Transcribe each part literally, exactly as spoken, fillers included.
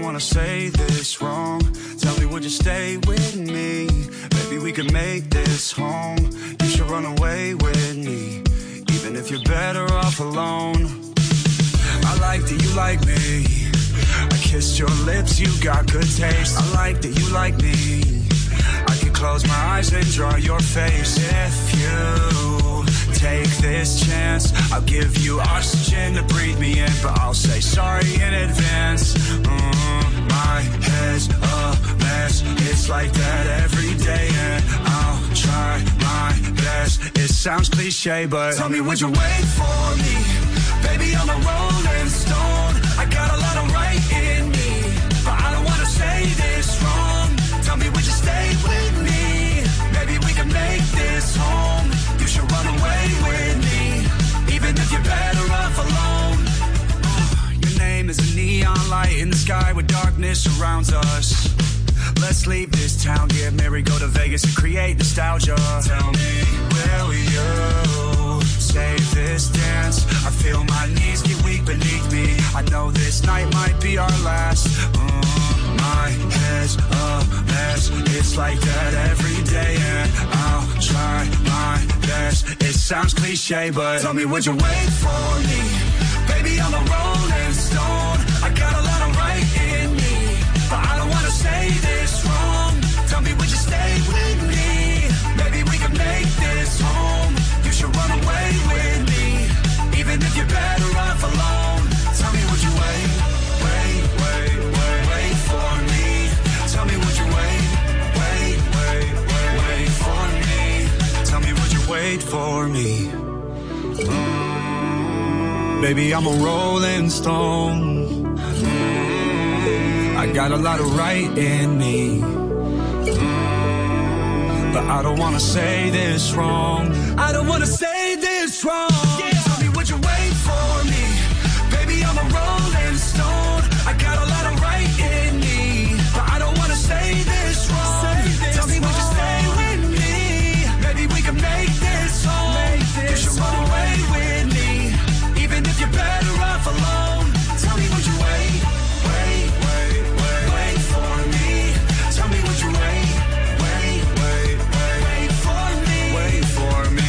don't wanna say this wrong. Tell me, would you stay with me? Maybe we could make this home. You should run away with me, even if you're better off alone. I like that you like me. I kissed your lips, you got good taste. I like that you like me. I could close my eyes and draw your face. If you take this chance, I'll give you oxygen to breathe me in, but I'll say sorry in advance. Mm, my head's a mess. It's like that every day, and I'll try my best. It sounds cliche, but tell me, would you wait for me? Baby, I'm a rolling stone. I got a lot of right in me, but I don't wanna say this wrong. Tell me, would you stay with me? Maybe we can make this home. You should run away with me, even if you're better off alone. Your name is a neon light in the sky where darkness surrounds us. Let's leave this town, get married, go to Vegas and create nostalgia. Tell me, will you save this dance? I feel my knees get weak beneath me. I know this night might be our last. Mm, my head's a mess. It's like that every day, and I'll try my best. It sounds cliche, but tell me, would you wait for me? Baby, I'm a rolling stone. I got a lot of right in me, but I don't wanna say this wrong. Tell me, would you stay with me? Maybe we can make this home. You should run away with me, even if you're better off alone. Tell me, would you wait, wait, wait, wait, wait for me? Tell me, would you wait, wait, wait, wait, wait for me? Tell me, would you wait for me? Mm, baby, I'm a rolling stone. Mm, I got a lot of right in me, mm, but I don't wanna say this wrong. I don't wanna say this wrong. Yeah. Tell me, would you wait for me? Baby, I'm a rolling stone. I got a lot of right in me, but I don't wanna say this wrong. Say this Tell me, wrong. Would you stay with me? Maybe we can make this home. Make this you should run away with me, even if you're better off alone. Tell me, would you wait, wait, wait, wait, wait for me? Tell me, would you wait, wait, wait, wait, wait for me? Wait for me.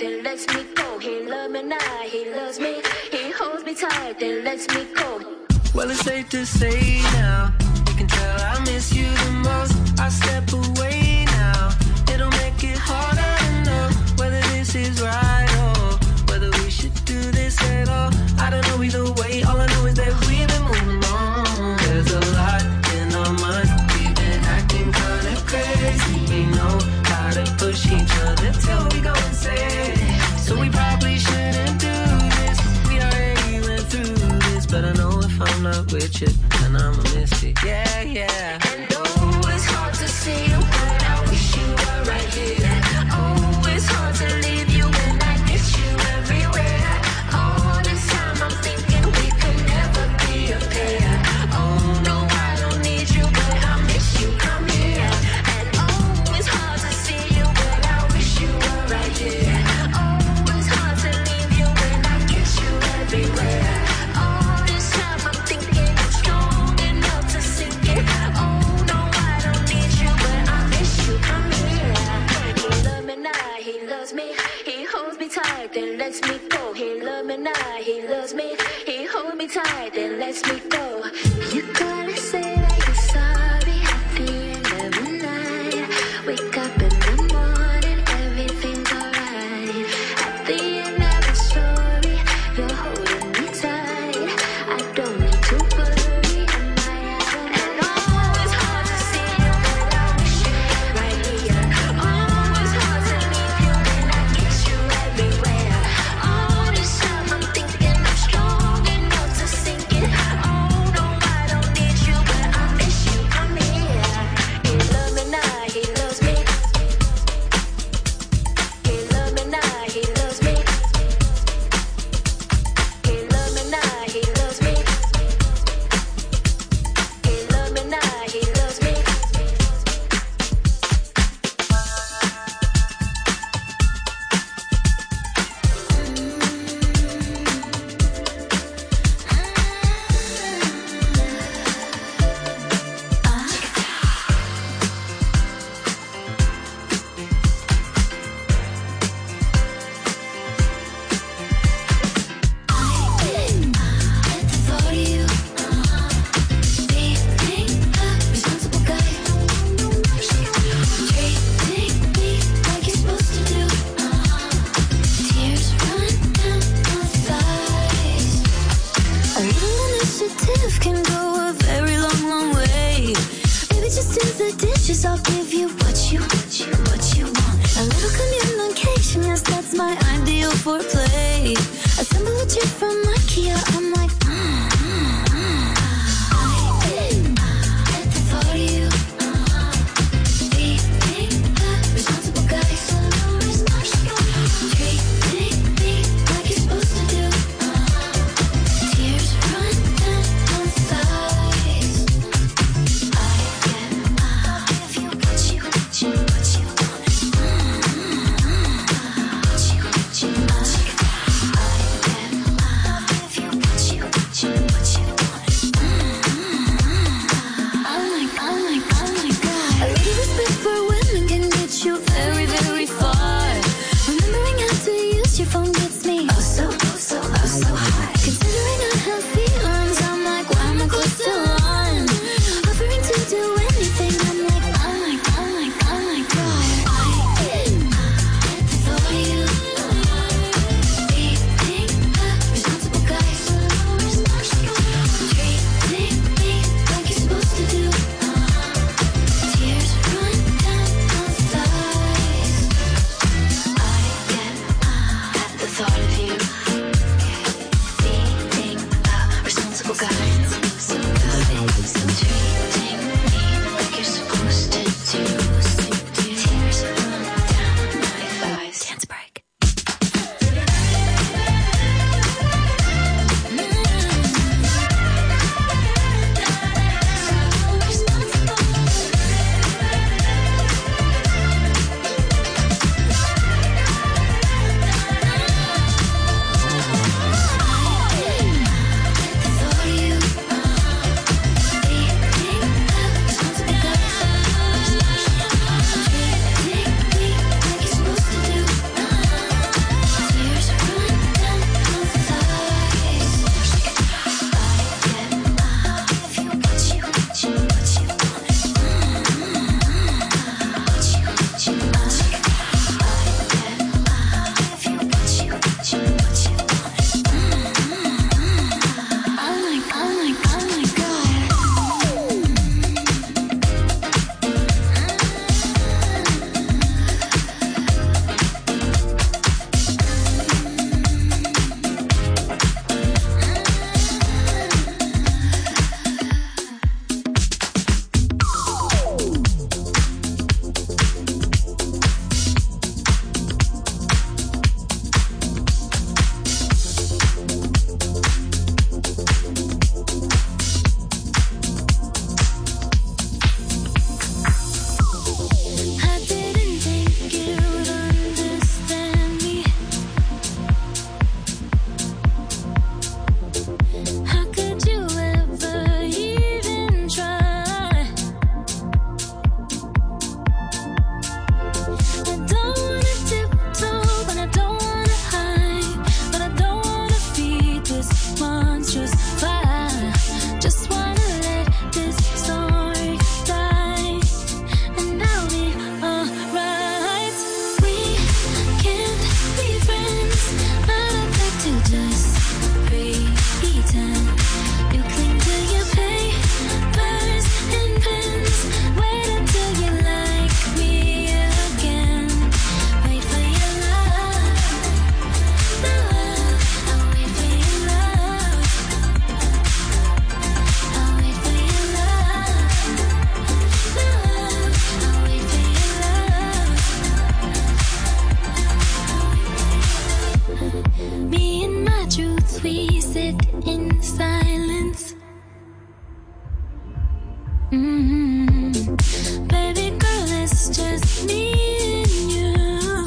then lets me go. He loves me now, he loves me. He holds me tight, then lets me go. Well, it's safe to say now, you can tell I miss you the most. I step away now, it'll make it harder to know whether this is right or whether we should do this at all. I don't know either way, all I know is that we've been moving on. There's a lot in our minds, we've been acting kinda crazy. We know how to push each other till we go insane. So we probably shouldn't do this, we already went through this. But I know if I'm not with you, then I'ma miss it, yeah, yeah. And oh, it's hard to see you, but I wish you were right here. Oh, it's hard to leave you when I miss you everywhere. All this time I'm thinking we could never be a pair. Oh no, I don't need you, but I miss you, come here. And oh, it's hard to see you, but I wish you were right here. Oh, it's hard to leave you when I miss you everywhere. All this time I'm thinking I'm strong enough to sink it. Oh no, I don't need you, but I miss you, come here. He loves me now, he loves me. He holds me tight, then lets me go. He loves me now, he loves me. He holds me tight, then lets me go. You gotta say that you're sorry at the end of the night. Wake up in the morning, everything's alright. At the end of the story, you're holding me tight. I don't need to worry, am I having and oh, it's hard to see you, but I wish you were right here. Oh, it's hard to leave you when I miss you everywhere. All this time I'm thinking I'm strong enough to sink it. Oh no, Mm-hmm. Baby girl, it's just me and you.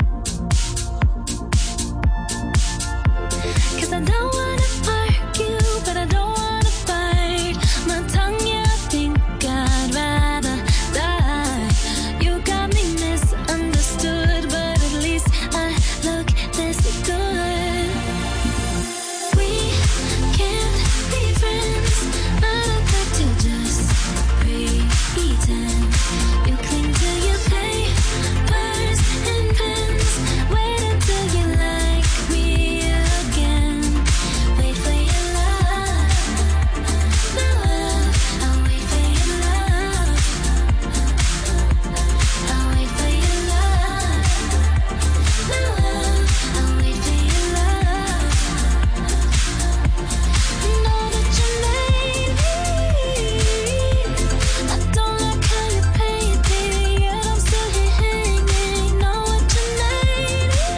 'Cause I don't wanna argue, but I don't wanna fight. My tongue, yeah, I think I'd rather die. You got me misunderstood, but at least I look this good. We can't be friends, but I'd like to just pretend. You cling to your papers and pens. Wait until you like me again. Wait for your love. My love, I'll wait for your love. I'll wait for your love. My love, I'll wait for your love. Know that you made me. I don't like how you pay it, baby, yet I'm still here hanging. Know what you made me.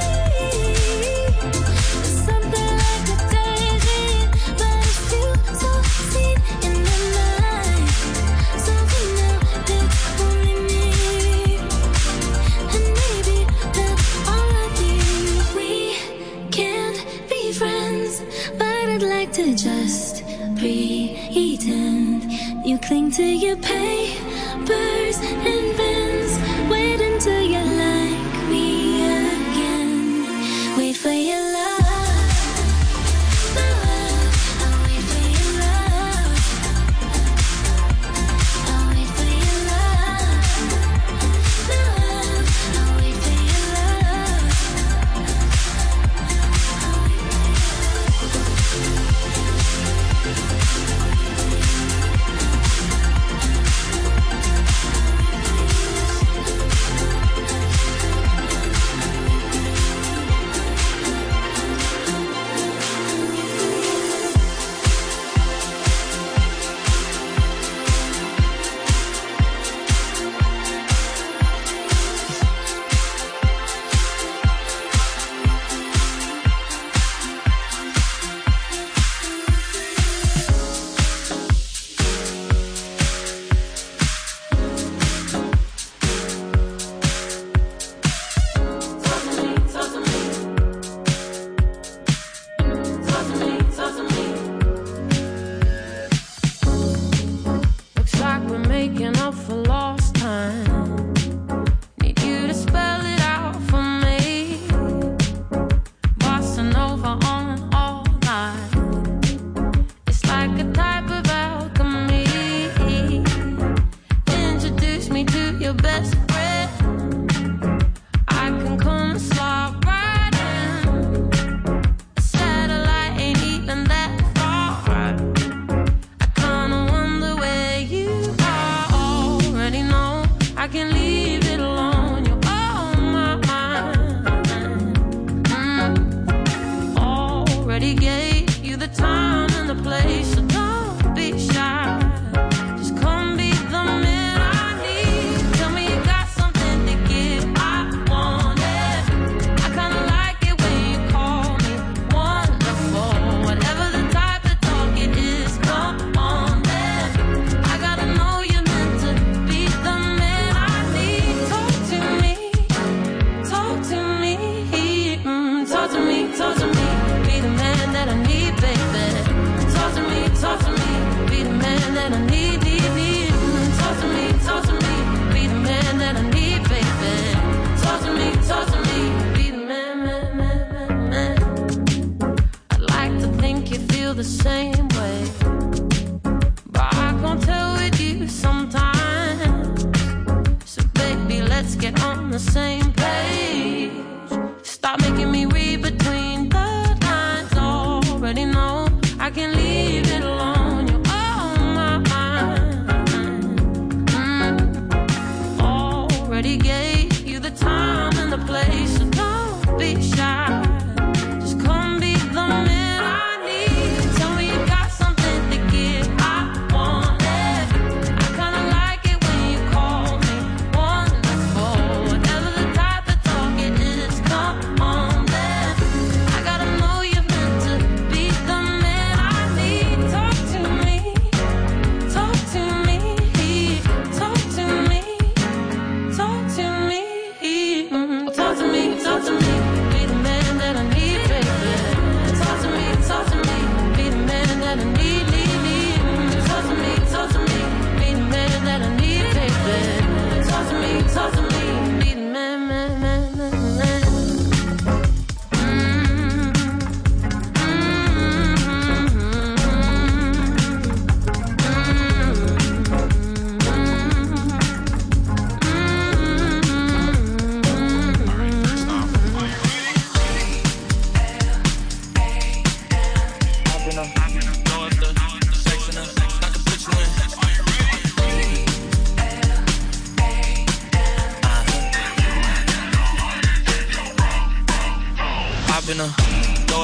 It's something like a daydream, but it feels so seen in the night. Something now that's only me, and maybe that's all I need. We can't be friends, but I'd like to just pretend. You cling to your papers and pens. Wait until you like me again. Wait for your love. My love, I'll wait for your love. I'll wait for your love. My love, I'll wait for your love. Looks like we're making up for lost time. Need you to spell it out for me. Bossing over on all night. It's like a type of alchemy. Introduce me to your best friend. I can come and slide right in. A satellite ain't even that far. I kinda wonder where you are. Already know I can leave it alone. You're on my mind. Mm. Already gave you the time and the place, so don't be shy. Just come be the man I need. Tell me you got something to give. I want it. I kinda like it when you call me wonderful. Whatever the type of talk it is, come on then. I gotta know you're meant to be the man I need. Talk to me, talk to me, mm, talk to me, talk to me. Be the man that I need, baby. Talk to me, talk to me. Be the man that I need, need, need. Mm, talk to me, talk to me. Be the man that I need, baby. Talk to me, talk to me. Be the man, man, man, man, man. I'd like to think you feel the same way, but I can't tell with you sometimes. So baby, let's get on the same page. Stop making me read between the lines. Already know I can leave it alone. You're on my mind. Mm. Already gave you the time and the place, so don't be shy. Just come be the man I need. Tell me you got something to give. I want it. I kinda like it when you call me wonderful. Whatever the type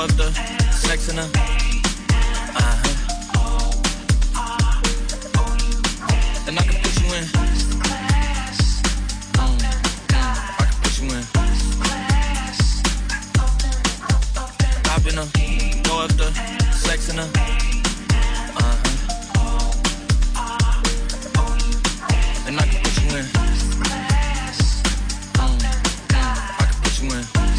up the sex in her. Uh-huh. And I can put you in. Mm. I can put you in. Hop in her. Throw up the sex in her. Uh-huh. And I can put you in. Mm. I can put you in.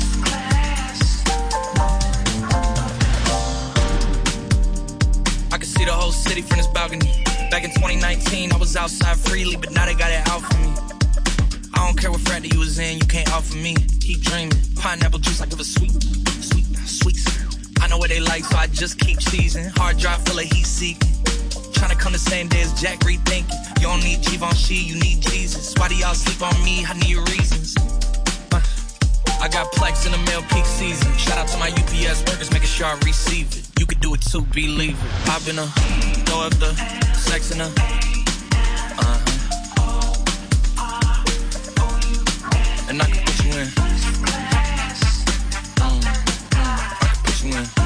I can see the whole city from this balcony. Back in twenty nineteen, I was outside freely, but now they got it out for me. I don't care what frat that you was in, you can't offer me. Keep dreaming. Pineapple juice, I give a sweet, sweet, sweet. I know what they like, so I just keep seasoning. Hard drive full of heat seeking. Trying to come the same day as Jack rethinking. You don't need Givenchy, you need Jesus. Why do y'all sleep on me? I need reasons. Uh, I got Plex in the mail peak season. Shout out to my U P S workers, making sure I receive it. You could do it too, believe it. Hop in her, throw up the sex in her. Uh-huh. And I can put you in. Mm. I can put you in.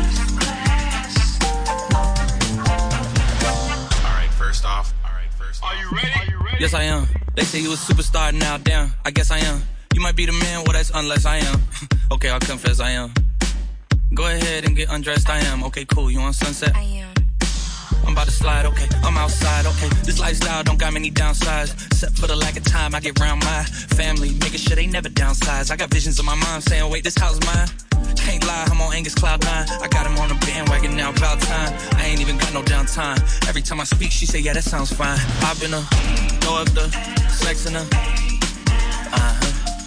Alright, first off. Alright, first off. Are you ready? Are you ready? Yes, I am. They say you a superstar now, damn. I guess I am. You might be the man, well, that's unless I am. Okay, I'll confess I am. Go ahead and get undressed, I am. Okay, cool, you on Sunset? I am. I'm about to slide, okay, I'm outside, okay. This lifestyle don't got many downsides. Except for the lack of time I get round my family, making sure they never downsize. I got visions in my mind saying, wait, this house mine. Can't lie, I'm on Angus Cloud nine. I got him on a bandwagon now, about time. I ain't even got no downtime. Every time I speak, she say, yeah, that sounds fine. Hop in her, throw up the sex in her. Uh-huh.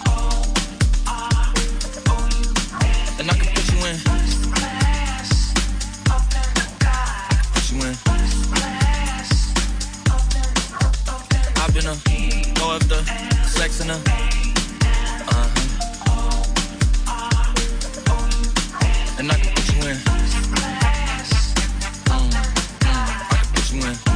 And I can put you in. Put you in. Hop in her, throw up the sex in her. Uh-huh. And I can put you in. Mm. I can put you in.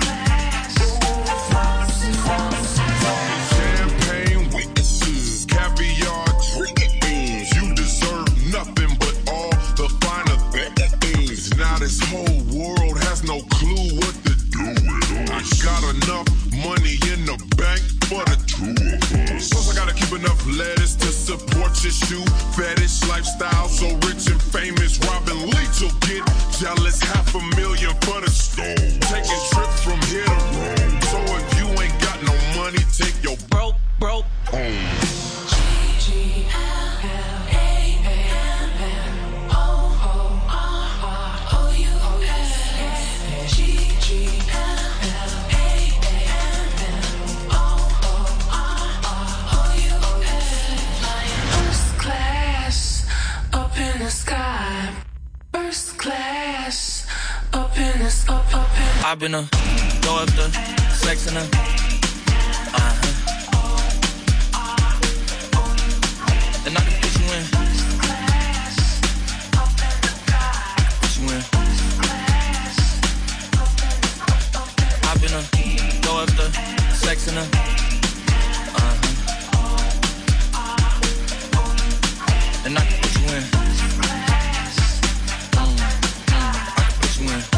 Champagne witnesses, caviar dreams. You deserve nothing but all the finer things. Now this whole world has no clue what to do with us. I got enough money in the bank for the two of us. Plus I gotta keep enough lettuce to support your shoe fetish lifestyle. So rich and famous, Robin Leach will get jealous. Half a million for the stove. Taking trips from here to Rome. So if you ain't got no money, take your broke, broke home. Hop in her, throw up the sex in her. Uh-huh. And I can put you in. Put you in. Hop in her, throw up the sex in her. Uh-huh. And I can put you in. Mm. I can put you in.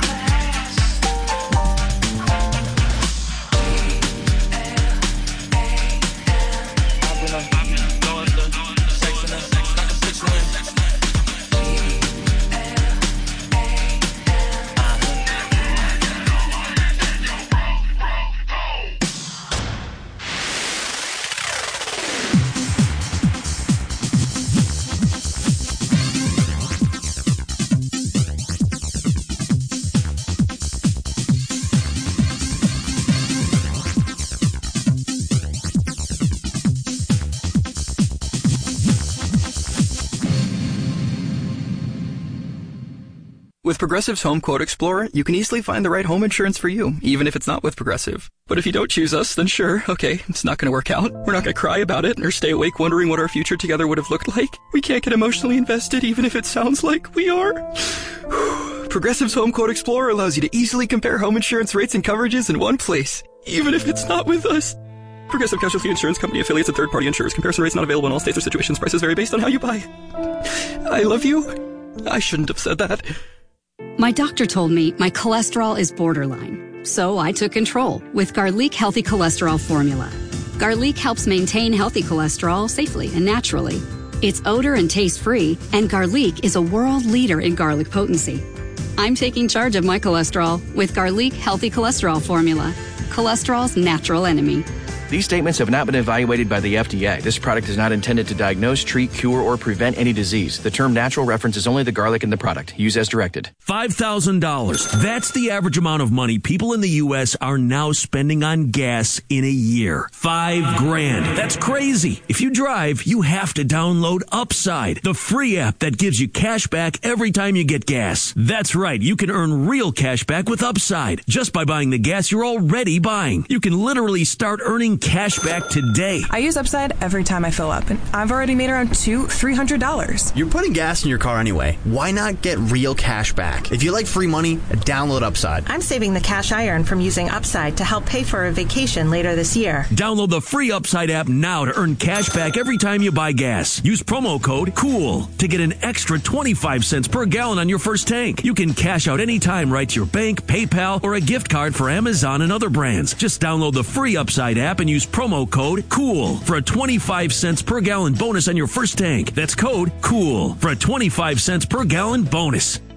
With Progressive's Home Quote Explorer, you can easily find the right home insurance for you, even if it's not with Progressive. But if you don't choose us, then sure, okay, it's not going to work out. We're not going to cry about it or stay awake wondering what our future together would have looked like. We can't get emotionally invested even if it sounds like we are. Progressive's Home Quote Explorer allows you to easily compare home insurance rates and coverages in one place, even if it's not with us. Progressive Casualty Insurance Company affiliates and third-party insurers. Comparison rates not available in all states or situations. Prices vary based on how you buy. I love you. I shouldn't have said that. My doctor told me my cholesterol is borderline, so I took control with Garlic Healthy Cholesterol Formula. Garlic helps maintain healthy cholesterol safely and naturally. It's odor and taste free, and Garlic is a world leader in garlic potency. I'm taking charge of my cholesterol with Garlic Healthy Cholesterol Formula, cholesterol's natural enemy. These statements have not been evaluated by the F D A. This product is not intended to diagnose, treat, cure, or prevent any disease. The term natural references only the garlic in the product. Use as directed. five thousand dollars. That's the average amount of money people in the U S are now spending on gas in a year. Five grand. That's crazy. If you drive, you have to download Upside, the free app that gives you cash back every time you get gas. That's right. You can earn real cash back with Upside just by buying the gas you're already buying. You can literally start earning cash back today. I use Upside every time I fill up, and I've already made around two, three hundred dollars. You're putting gas in your car anyway. Why not get real cash back? If you like free money, download Upside. I'm saving the cash I earn from using Upside to help pay for a vacation later this year. Download the free Upside app now to earn cash back every time you buy gas. Use promo code COOL to get an extra twenty-five cents per gallon on your first tank. You can cash out anytime right to your bank, PayPal, or a gift card for Amazon and other brands. Just download the free Upside app and use promo code COOL for a twenty-five cents per gallon bonus on your first tank. That's code COOL for a twenty-five cents per gallon bonus.